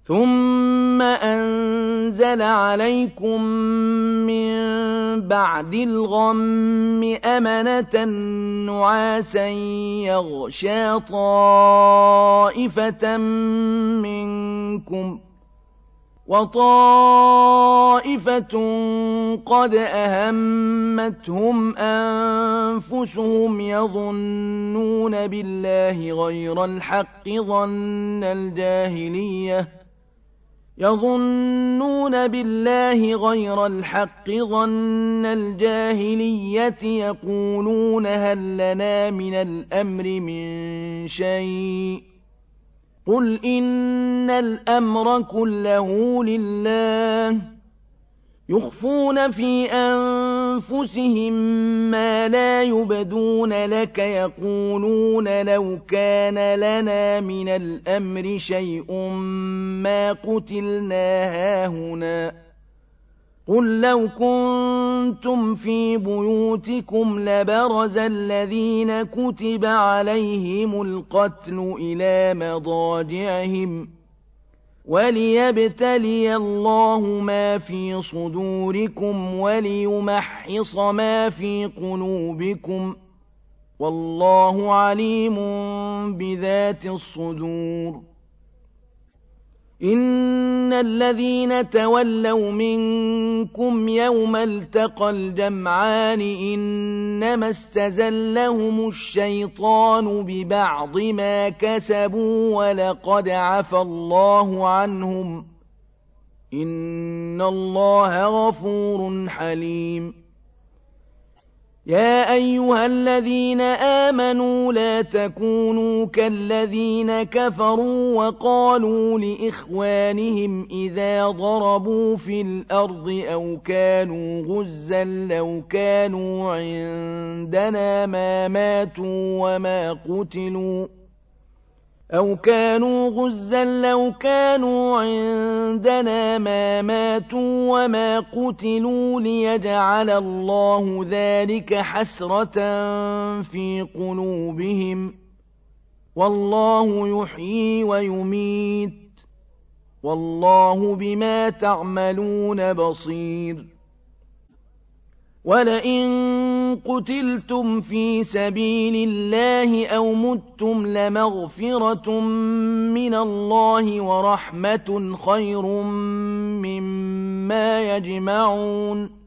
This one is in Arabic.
ثم أنزل عليكم من بعد الغم أمنة نعاسا يغشى طائفة منكم وطائفة قد أهمتهم أنفسهم يظنون بالله غير الحق ظن الجاهلية يقولون هل لنا من الأمر من شيء قل إن الأمر كله لله يخفون في أنفسهم ما لا يبدون لك يقولون لو كان لنا من الأمر شيء ما قتلنا هاهنا قل لو كنتم في بيوتكم لبرز الذين كتب عليهم القتل إلى مضاجعهم وليبتلي الله ما في صدوركم وليمحص ما في قلوبكم والله عليم بذات الصدور إن الذين تولوا منكم يوم التقى الجمعان إنما استزلهم الشيطان ببعض ما كسبوا ولقد عفى الله عنهم إن الله غفور حليم يا أيها الذين آمنوا لا تكونوا كالذين كفروا وقالوا لإخوانهم إذا ضربوا في الأرض أو كانوا غزا لو كانوا عندنا ما ماتوا وما قتلوا ليجعل الله ذلك حسرة في قلوبهم والله يحيي ويميت والله بما تعملون بصير ولئن قتلتم في سبيل الله أو متم لمغفرة من الله ورحمة خير مما يجمعون